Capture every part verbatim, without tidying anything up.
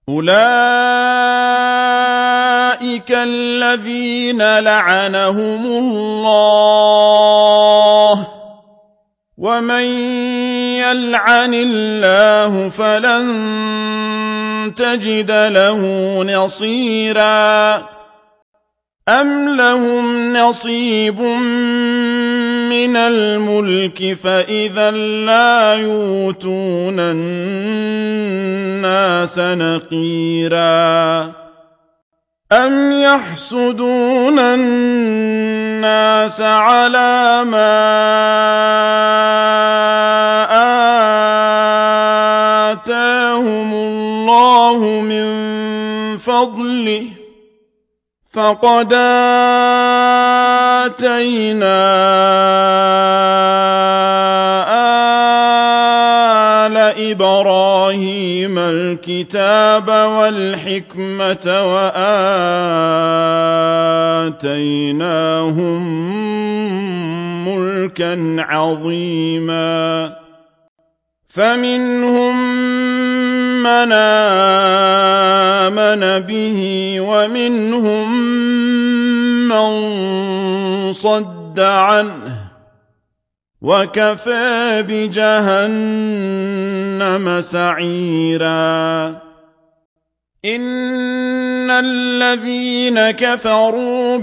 أولئك الذين لعنهم الله ومن يلعن الله فلن تجد له نصيرا أم لهم نصيب من الملك فإذا لا يؤتون الناس نقيرا أم يحسدون الناس على ما آتاهم الله من فضله فقد آتينا آل إبراهيم الكتاب والحكمة وآتيناهم ملكا عظيما فمنهم من آمن به ومنهم من صد عنه وكفى بجهنم سعيرا إن الذين كفروا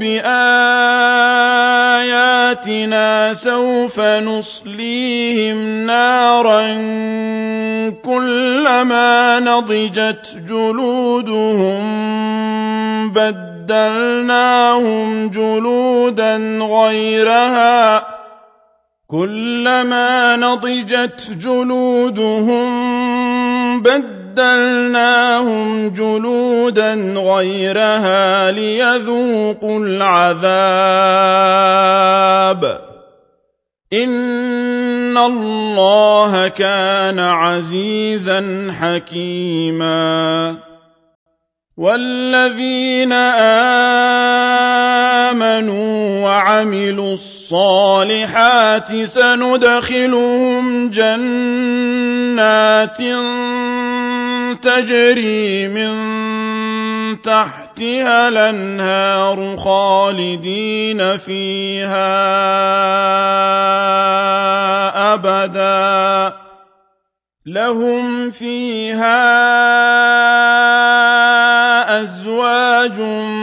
بآياتنا سوف نصليهم نارا كلما نضجت جلودهم بدلناهم جلودا غيرها كلما نضجت جلودهم بدلناهم جلودا غيرها ليذوقوا العذاب إن الله كان عزيزا حكيما والذين آمنوا وعملوا الصالحات سندخلهم جنات تجري من تحتها الأنهار خالدين فيها أبدا لهم فيها أزواج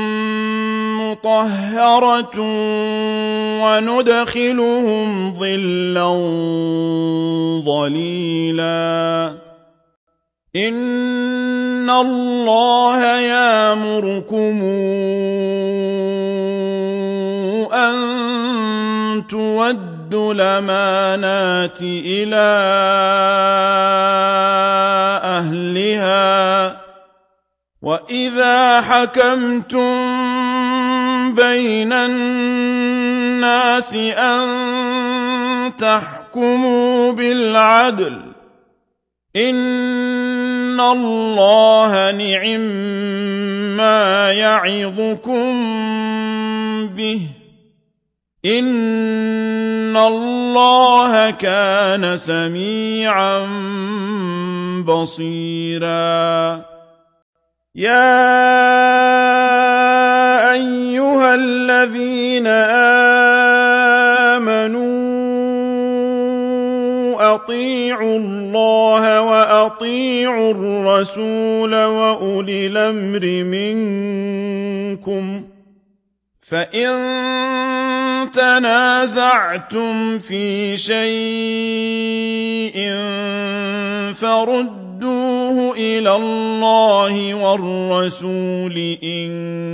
مطهرة وندخلهم ظلا ظليلا إن الله يأمركم أن تودوا الأمانات إلى أهلها وإذا حكمتم بين الناس أن تحكموا بالعدل إن الله نعم ما يعظكم به إن الله كان سميعا بصيرا يا أيها الذين آمنوا أطيعوا الله وأطيعوا الرسول وأولي الأمر منكم فإن تنازعتم في شيء فردوه إلى الله والرسول إن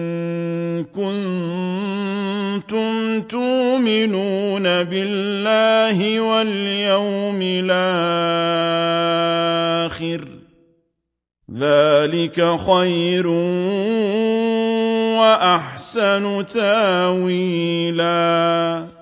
كنتم تؤمنون بالله واليوم الآخر ذلك خير وأحسن تاويلا